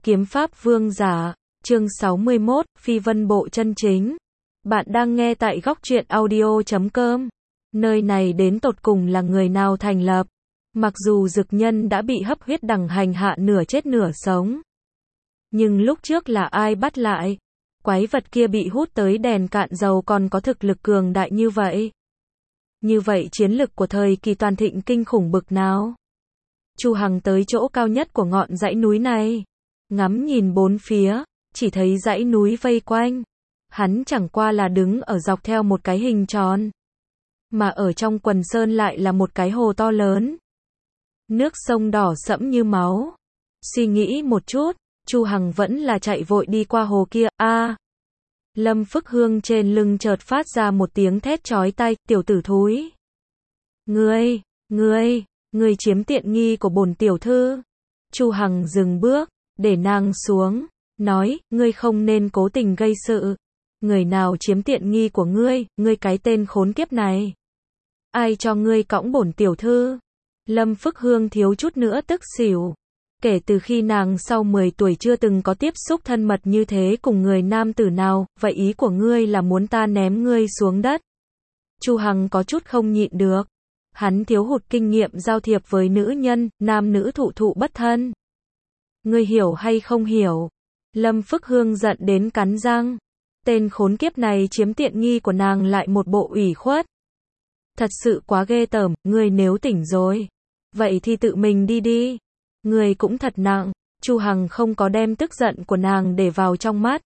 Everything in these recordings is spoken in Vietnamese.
Kiếm pháp vương giả, chương 61, phi vân bộ chân chính. Bạn đang nghe tại góc truyện audio.com. Nơi này đến tột cùng là người nào thành lập? Mặc dù dực nhân đã bị hấp huyết đằng hành hạ nửa chết nửa sống. Nhưng lúc trước là ai bắt lại? Quái vật kia bị hút tới đèn cạn dầu còn có thực lực cường đại như vậy. Như vậy chiến lực của thời kỳ toàn thịnh kinh khủng bực nào? Chu Hằng tới chỗ cao nhất của ngọn dãy núi này. Ngắm nhìn bốn phía, chỉ thấy dãy núi vây quanh. Hắn chẳng qua là đứng ở dọc theo một cái hình tròn. Mà ở trong quần sơn lại là một cái hồ to lớn. Nước sông đỏ sẫm như máu. Suy nghĩ một chút, Chu Hằng vẫn là chạy vội đi qua hồ kia. Lâm Phức Hương trên lưng chợt phát ra một tiếng thét chói tai, tiểu tử thúi. Ngươi chiếm tiện nghi của bổn tiểu thư. Chu Hằng dừng bước, để nàng xuống, nói, ngươi không nên cố tình gây sự. Người nào chiếm tiện nghi của ngươi cái tên khốn kiếp này. Ai cho ngươi cõng bổn tiểu thư? Lâm Phức Hương thiếu chút nữa tức xỉu. Kể từ khi nàng sau 10 tuổi chưa từng có tiếp xúc thân mật như thế cùng người nam tử nào, vậy ý của ngươi là muốn ta ném ngươi xuống đất? Chu Hằng có chút không nhịn được. Hắn thiếu hụt kinh nghiệm giao thiệp với nữ nhân, nam nữ thụ bất thân. Ngươi hiểu hay không hiểu? Lâm Phức Hương giận đến cắn răng. Tên khốn kiếp này chiếm tiện nghi của nàng lại một bộ ủy khuất. Thật sự quá ghê tởm, ngươi nếu tỉnh rồi. Vậy thì tự mình đi. Ngươi cũng thật nặng. Chu Hằng không có đem tức giận của nàng để vào trong mắt.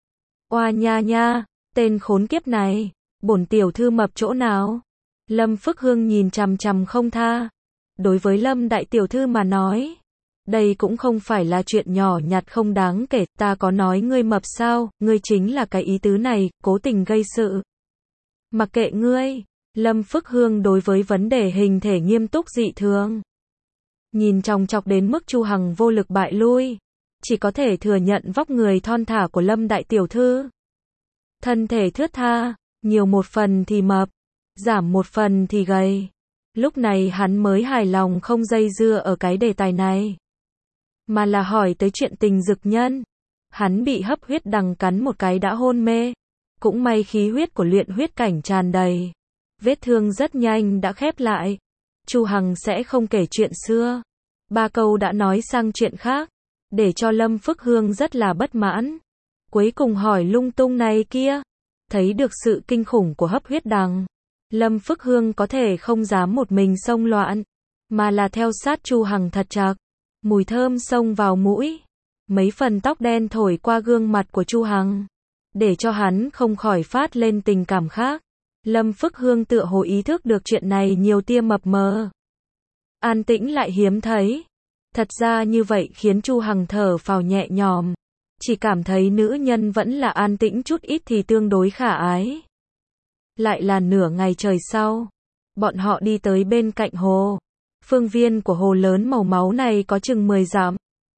Oa nha, tên khốn kiếp này, bổn tiểu thư mập chỗ nào? Lâm Phức Hương nhìn chằm chằm không tha. Đối với Lâm đại tiểu thư mà nói, đây cũng không phải là chuyện nhỏ nhặt không đáng kể, ta có nói ngươi mập sao, ngươi chính là cái ý tứ này, cố tình gây sự. Mặc kệ ngươi, Lâm Phức Hương đối với vấn đề hình thể nghiêm túc dị thường. Nhìn chòng chọc đến mức Chu Hằng vô lực bại lui, chỉ có thể thừa nhận vóc người thon thả của Lâm đại tiểu thư. Thân thể thướt tha, nhiều một phần thì mập, giảm một phần thì gầy. Lúc này hắn mới hài lòng không dây dưa ở cái đề tài này, mà là hỏi tới chuyện tình dực nhân. Hắn bị hấp huyết đằng cắn một cái đã hôn mê. Cũng may khí huyết của luyện huyết cảnh tràn đầy. Vết thương rất nhanh đã khép lại. Chu Hằng sẽ không kể chuyện xưa. 3 câu đã nói sang chuyện khác, để cho Lâm Phức Hương rất là bất mãn. Cuối cùng hỏi lung tung này kia. Thấy được sự kinh khủng của hấp huyết đằng, Lâm Phức Hương có thể không dám một mình xông loạn, mà là theo sát Chu Hằng thật chặt. Mùi thơm xông vào mũi. Mấy phần tóc đen thổi qua gương mặt của Chu Hằng, để cho hắn không khỏi phát lên tình cảm khác. Lâm Phức Hương tựa hồ ý thức được chuyện này nhiều tia mập mờ. An tĩnh lại hiếm thấy. Thật ra như vậy khiến Chu Hằng thở phào nhẹ nhõm. Chỉ cảm thấy nữ nhân vẫn là an tĩnh chút ít thì tương đối khả ái. Lại là nửa ngày trời sau, bọn họ đi tới bên cạnh hồ. Phương viên của hồ lớn màu máu này có chừng 10 dặm.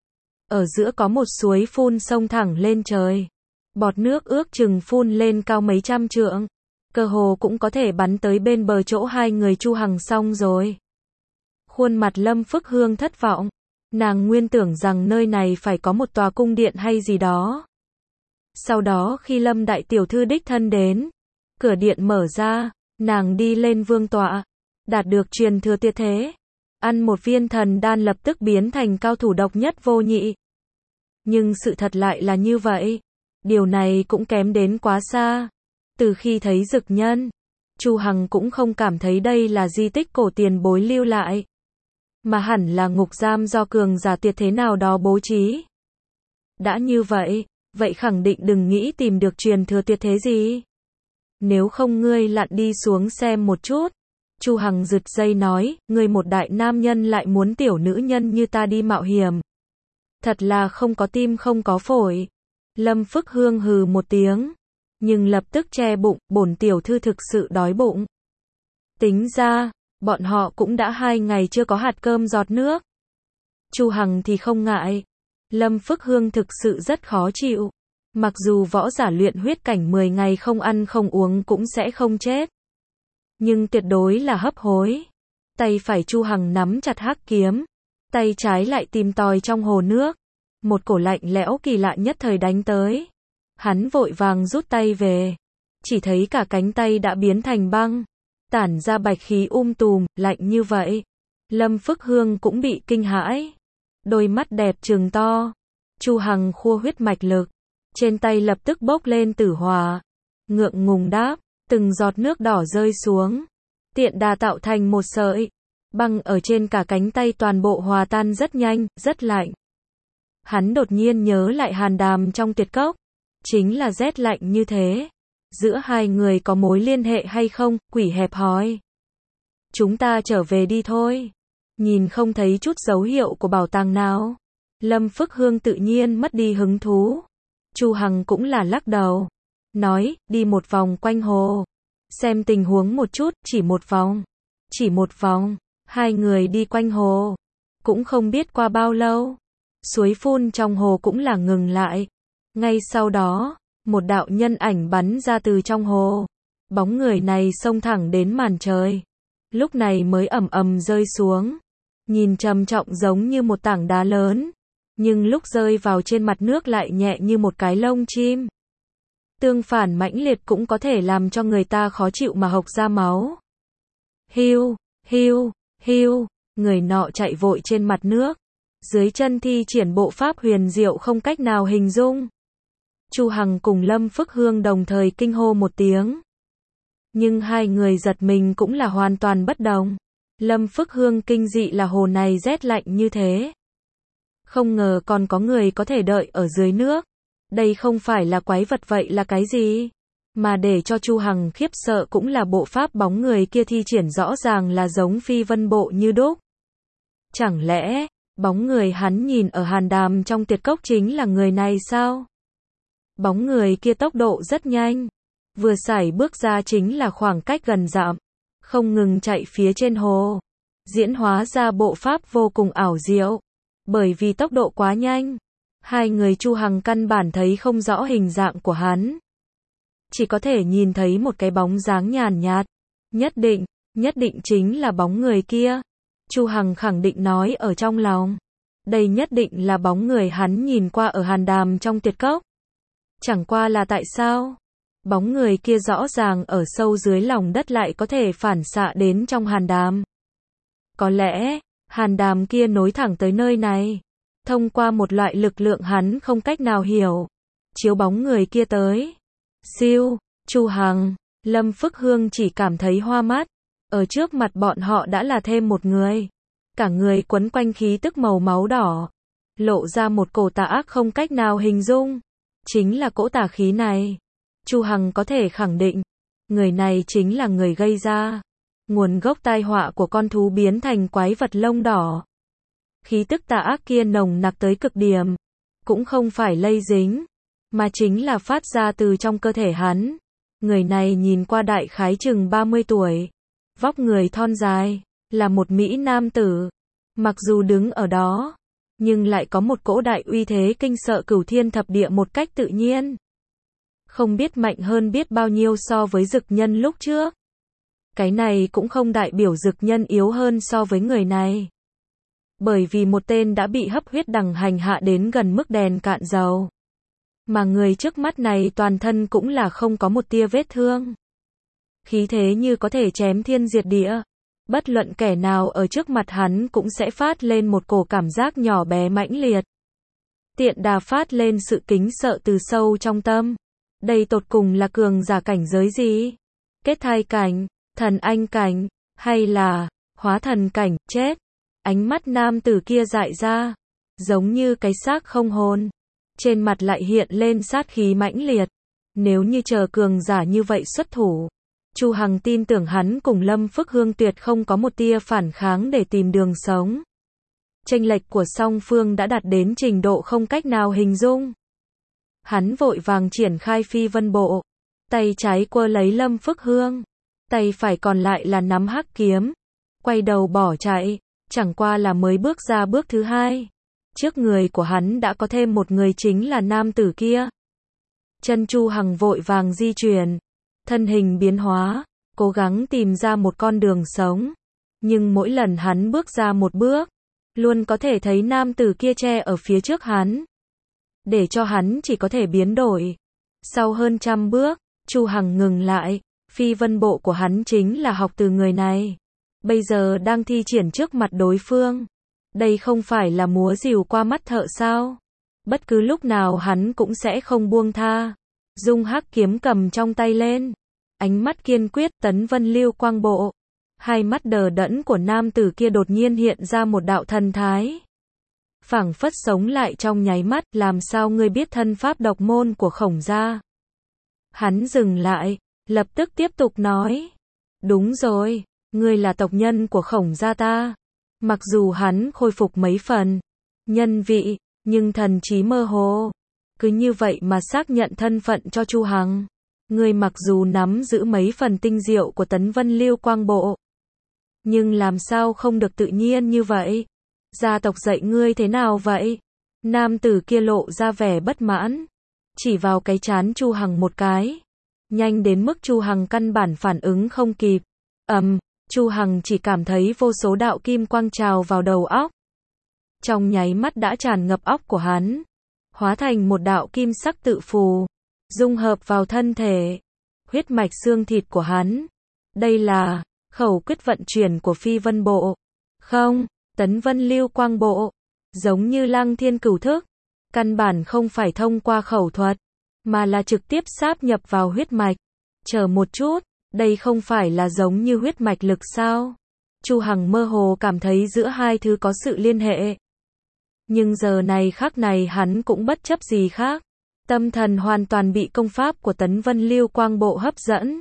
Ở giữa có một suối phun sông thẳng lên trời. Bọt nước ước chừng phun lên cao mấy trăm trượng. Cơ hồ cũng có thể bắn tới bên bờ chỗ hai người Chu Hằng xong rồi. Khuôn mặt Lâm Phức Hương thất vọng. Nàng nguyên tưởng rằng nơi này phải có một tòa cung điện hay gì đó. Sau đó khi Lâm đại tiểu thư đích thân đến, cửa điện mở ra, nàng đi lên vương tọa, đạt được truyền thừa tuyệt thế. Ăn một viên thần đan lập tức biến thành cao thủ độc nhất vô nhị. Nhưng sự thật lại là như vậy. Điều này cũng kém đến quá xa. Từ khi thấy dực nhân, Chu Hằng cũng không cảm thấy đây là di tích cổ tiền bối lưu lại, mà hẳn là ngục giam do cường giả tuyệt thế nào đó bố trí. Đã như vậy, vậy khẳng định đừng nghĩ tìm được truyền thừa tuyệt thế gì. Nếu không ngươi lặn đi xuống xem một chút. Chu Hằng giật dây nói, ngươi một đại nam nhân lại muốn tiểu nữ nhân như ta đi mạo hiểm. Thật là không có tim không có phổi. Lâm Phức Hương hừ một tiếng, nhưng lập tức che bụng, bổn tiểu thư thực sự đói bụng. Tính ra, bọn họ cũng đã 2 ngày chưa có hạt cơm giọt nước. Chu Hằng thì không ngại. Lâm Phức Hương thực sự rất khó chịu. Mặc dù võ giả luyện huyết cảnh 10 ngày không ăn không uống cũng sẽ không chết, nhưng tuyệt đối là hấp hối. Tay phải Chu Hằng nắm chặt hắc kiếm, tay trái lại tìm tòi trong hồ nước. một cổ lạnh lẽo kỳ lạ nhất thời đánh tới. Hắn vội vàng rút tay về, chỉ thấy cả cánh tay đã biến thành băng, tản ra bạch khí tùm, lạnh như vậy. Lâm Phước Hương cũng bị kinh hãi, đôi mắt đẹp trừng to. Chu Hằng khua huyết mạch lực, trên tay lập tức bốc lên tử hỏa, ngượng ngùng đáp, từng giọt nước đỏ rơi xuống, tiện đà tạo thành một sợi băng ở trên cả cánh tay, toàn bộ hòa tan rất nhanh, rất lạnh. Hắn đột nhiên nhớ lại Hàn Đàm trong tuyệt cốc, chính là rét lạnh như thế. Giữa hai người có mối liên hệ hay không? Quỷ hẹp hỏi. Chúng ta trở về đi thôi. Nhìn không thấy chút dấu hiệu của bảo tàng nào. Lâm Phước Hương tự nhiên mất đi hứng thú. Chu Hằng cũng là lắc đầu, nói, đi một vòng quanh hồ, xem tình huống một chút, chỉ một vòng. Chỉ một vòng, hai người đi quanh hồ. Cũng không biết qua bao lâu, suối phun trong hồ cũng là ngừng lại. Ngay sau đó, một đạo nhân ảnh bắn ra từ trong hồ. Bóng người này xông thẳng đến màn trời. Lúc này mới ầm ầm rơi xuống. Nhìn trầm trọng giống như một tảng đá lớn. Nhưng lúc rơi vào trên mặt nước lại nhẹ như một cái lông chim. Tương phản mãnh liệt cũng có thể làm cho người ta khó chịu mà hộc ra máu. Hiu, hiu, hiu, người nọ chạy vội trên mặt nước. Dưới chân thi triển bộ pháp huyền diệu không cách nào hình dung. Chu Hằng cùng Lâm Phước Hương đồng thời kinh hô một tiếng. Nhưng hai người giật mình cũng là hoàn toàn bất đồng. Lâm Phước Hương kinh dị là hồ này rét lạnh như thế. Không ngờ còn có người có thể đợi ở dưới nước. Đây không phải là quái vật vậy là cái gì? Mà để cho Chu Hằng khiếp sợ cũng là bộ pháp bóng người kia thi triển rõ ràng là giống phi vân bộ như đúc. Chẳng lẽ, bóng người hắn nhìn ở Hàn Đàm trong tuyệt cốc chính là người này sao? Bóng người kia tốc độ rất nhanh. Vừa sải bước ra chính là khoảng cách gần dặm. Không ngừng chạy phía trên hồ. Diễn hóa ra bộ pháp vô cùng ảo diệu. Bởi vì tốc độ quá nhanh, hai người Chu Hằng căn bản thấy không rõ hình dạng của hắn. Chỉ có thể nhìn thấy một cái bóng dáng nhàn nhạt. Nhất định chính là bóng người kia. Chu Hằng khẳng định nói ở trong lòng. Đây nhất định là bóng người hắn nhìn qua ở Hàn Đàm trong tuyệt cốc. Chẳng qua là tại sao? Bóng người kia rõ ràng ở sâu dưới lòng đất lại có thể phản xạ đến trong Hàn Đàm. Có lẽ, Hàn Đàm kia nối thẳng tới nơi này. Thông qua một loại lực lượng hắn không cách nào hiểu. Chiếu bóng người kia tới. Siêu, Chu Hằng, Lâm Phước Hương chỉ cảm thấy hoa mắt. Ở trước mặt bọn họ đã là thêm một người. Cả người quấn quanh khí tức màu máu đỏ. Lộ ra một cổ tà ác không cách nào hình dung. Chính là cỗ tà khí này. Chu Hằng có thể khẳng định. Người này chính là người gây ra nguồn gốc tai họa của con thú biến thành quái vật lông đỏ. Khí tức tà ác kia nồng nặc tới cực điểm. Cũng không phải lây dính, mà chính là phát ra từ trong cơ thể hắn. Người này nhìn qua đại khái chừng 30 tuổi. Vóc người thon dài, là một mỹ nam tử. Mặc dù đứng ở đó, nhưng lại có một cỗ đại uy thế kinh sợ cửu thiên thập địa một cách tự nhiên. Không biết mạnh hơn biết bao nhiêu so với Dực Nhân lúc trước. Cái này cũng không đại biểu Dực Nhân yếu hơn so với người này. Bởi vì một tên đã bị hấp huyết đằng hành hạ đến gần mức đèn cạn dầu. Mà người trước mắt này toàn thân cũng là không có một tia vết thương. Khí thế như có thể chém thiên diệt địa. Bất luận kẻ nào ở trước mặt hắn cũng sẽ phát lên một cổ cảm giác nhỏ bé mãnh liệt. Tiện đà phát lên sự kính sợ từ sâu trong tâm. Đây tột cùng là cường giả cảnh giới gì? Kết thai cảnh, thần anh cảnh, hay là hóa thần cảnh? Chết. Ánh mắt nam tử kia dại ra, giống như cái xác không hồn. Trên mặt lại hiện lên sát khí mãnh liệt. Nếu như chờ cường giả như vậy xuất thủ, Chu Hằng tin tưởng hắn cùng Lâm Phước Hương tuyệt không có một tia phản kháng để tìm đường sống. Chênh lệch của song phương đã đạt đến trình độ không cách nào hình dung. Hắn vội vàng triển khai phi vân bộ, tay trái quơ lấy Lâm Phước Hương, tay phải còn lại là nắm hắc kiếm, quay đầu bỏ chạy. Chẳng qua là mới bước ra bước thứ hai, trước người của hắn đã có thêm một người, chính là nam tử kia. Chân Chu Hằng vội vàng di chuyển, thân hình biến hóa, cố gắng tìm ra một con đường sống. Nhưng mỗi lần hắn bước ra một bước, luôn có thể thấy nam tử kia che ở phía trước hắn. để cho hắn chỉ có thể biến đổi. Sau hơn 100 bước, Chu Hằng ngừng lại, phi vân bộ của hắn chính là học từ người này. Bây giờ đang thi triển trước mặt đối phương. Đây không phải là múa rìu qua mắt thợ sao? Bất cứ lúc nào hắn cũng sẽ không buông tha. Dung hắc kiếm cầm trong tay lên. Ánh mắt kiên quyết tấn vân lưu quang bộ. Hai mắt đờ đẫn của nam tử kia đột nhiên hiện ra một đạo thần thái. Phảng phất sống lại trong nháy mắt, làm sao ngươi biết thân pháp độc môn của Khổng gia? Hắn dừng lại, lập tức tiếp tục nói. Đúng rồi, ngươi là tộc nhân của Khổng gia ta. Mặc dù hắn khôi phục mấy phần nhân vị, nhưng thần trí mơ hồ. Cứ như vậy mà xác nhận thân phận cho Chu Hằng. Ngươi mặc dù nắm giữ mấy phần tinh diệu của tấn vân lưu quang bộ, nhưng làm sao không được tự nhiên như vậy? Gia tộc dạy ngươi thế nào vậy? Nam tử kia lộ ra vẻ bất mãn, chỉ vào cái trán Chu Hằng một cái, nhanh đến mức Chu Hằng căn bản phản ứng không kịp. Chu Hằng chỉ cảm thấy vô số đạo kim quang trào vào đầu óc. Trong nháy mắt đã tràn ngập óc của hắn, hóa thành một đạo kim sắc tự phù, dung hợp vào thân thể, huyết mạch xương thịt của hắn. Đây là khẩu quyết vận chuyển của phi vân bộ. Không, tấn vân lưu quang bộ, giống như Lăng Thiên Cửu Thức, căn bản không phải thông qua khẩu thuật, mà là trực tiếp sáp nhập vào huyết mạch. Chờ một chút, đây không phải là giống như huyết mạch lực sao? Chu Hằng mơ hồ cảm thấy giữa hai thứ có sự liên hệ. Nhưng giờ này khắc này hắn cũng bất chấp gì khác. Tâm thần hoàn toàn bị công pháp của tấn vân lưu quang bộ hấp dẫn.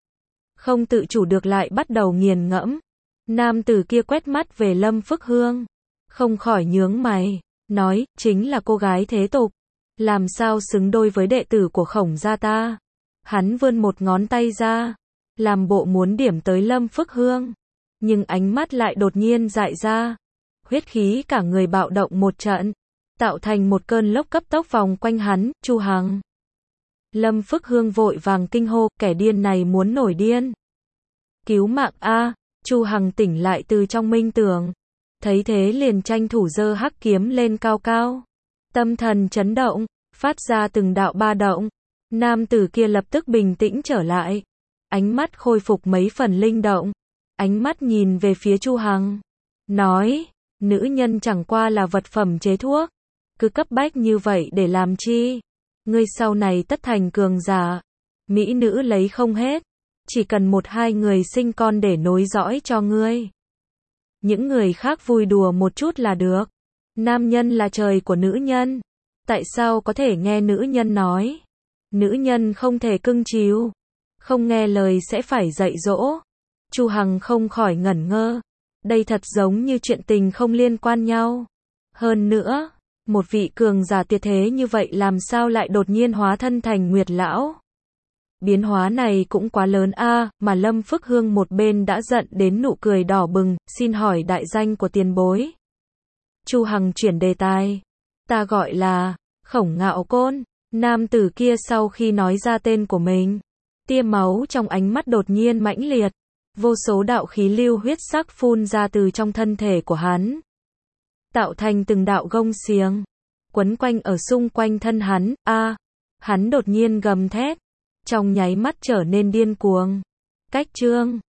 Không tự chủ được lại bắt đầu nghiền ngẫm. Nam tử kia quét mắt về Lâm Phức Hương, không khỏi nhướng mày, nói, chính là cô gái thế tục. Làm sao xứng đôi với đệ tử của Khổng gia ta? Hắn vươn một ngón tay ra, làm bộ muốn điểm tới Lâm Phức Hương. Nhưng ánh mắt lại đột nhiên dại ra. Huyết khí cả người bạo động một trận, tạo thành một cơn lốc cấp tốc vòng quanh hắn. Chu Hằng. Lâm Phức Hương vội vàng kinh hô, kẻ điên này muốn nổi điên. Cứu mạng a! Chu Hằng tỉnh lại từ trong minh tưởng. Thấy thế liền tranh thủ giơ hắc kiếm lên cao cao. Tâm thần chấn động, phát ra từng đạo ba động. Nam tử kia lập tức bình tĩnh trở lại. Ánh mắt khôi phục mấy phần linh động. Ánh mắt nhìn về phía Chu Hằng. Nói, nữ nhân chẳng qua là vật phẩm chế thuốc. Cứ cấp bách như vậy để làm chi? Ngươi sau này tất thành cường giả. Mỹ nữ lấy không hết. Chỉ cần 1-2 người sinh con để nối dõi cho ngươi. Những người khác vui đùa một chút là được. Nam nhân là trời của nữ nhân. Tại sao có thể nghe nữ nhân nói? Nữ nhân không thể cưng chiều. Không nghe lời sẽ phải dạy dỗ. Chu Hằng không khỏi ngẩn ngơ. Đây thật giống như chuyện tình không liên quan nhau. Hơn nữa, một vị cường giả tuyệt thế như vậy làm sao lại đột nhiên hóa thân thành Nguyệt lão? Biến hóa này cũng quá lớn a, mà Lâm Phức Hương một bên đã giận đến nụ cười đỏ bừng, xin hỏi đại danh của tiền bối. Chu Hằng chuyển đề tài. Ta gọi là Khổng Ngạo Côn. Nam tử kia sau khi nói ra tên của mình, tia máu trong ánh mắt đột nhiên mãnh liệt. Vô số đạo khí lưu huyết sắc phun ra từ trong thân thể của hắn, tạo thành từng đạo gông xiềng, quấn quanh ở xung quanh thân hắn. Hắn đột nhiên gầm thét, trong nháy mắt trở nên điên cuồng. Cách chương